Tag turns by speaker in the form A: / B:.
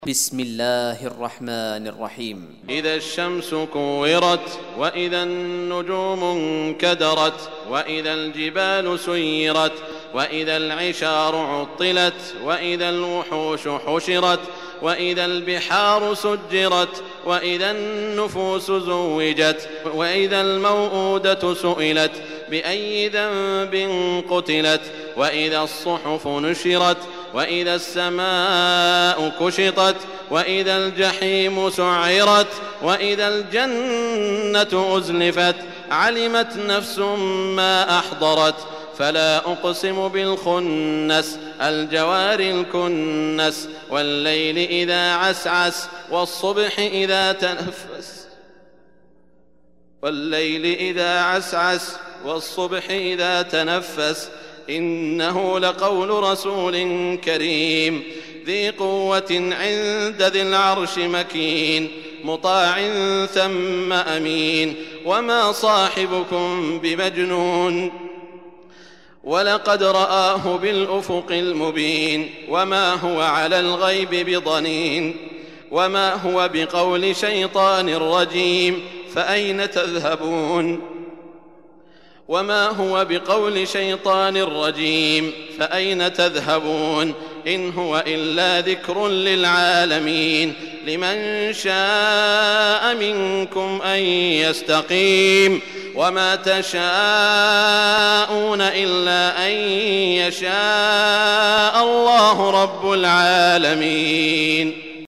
A: بسم الله الرحمن الرحيم.
B: إذا الشمس كورت وإذا النجوم انكدرت وإذا الجبال سيرت وإذا العشار عطلت وإذا الوحوش حشرت وإذا البحار سجرت وإذا النفوس زوجت وإذا الموءودة سئلت بأي ذنب قتلت وإذا الصحف نشرت وإذا السماء كشطت وإذا الجحيم سعرت وإذا الجنة أزلفت علمت نفس ما أحضرت فلا أقسم بالخنس الجوار الكنس والليل إذا عسعس والصبح إذا تنفس إنه لقول رسول كريم ذي قوة عند ذي العرش مكين مطاع ثم أمين وما صاحبكم بمجنون ولقد رآه بالأفق المبين وما هو على الغيب بضنين وما هو بقول شيطان رجيم فأين تذهبون إن هو إلا ذكر للعالمين لمن شاء منكم أن يستقيم وما تشاءون إلا أن يشاء الله رب العالمين.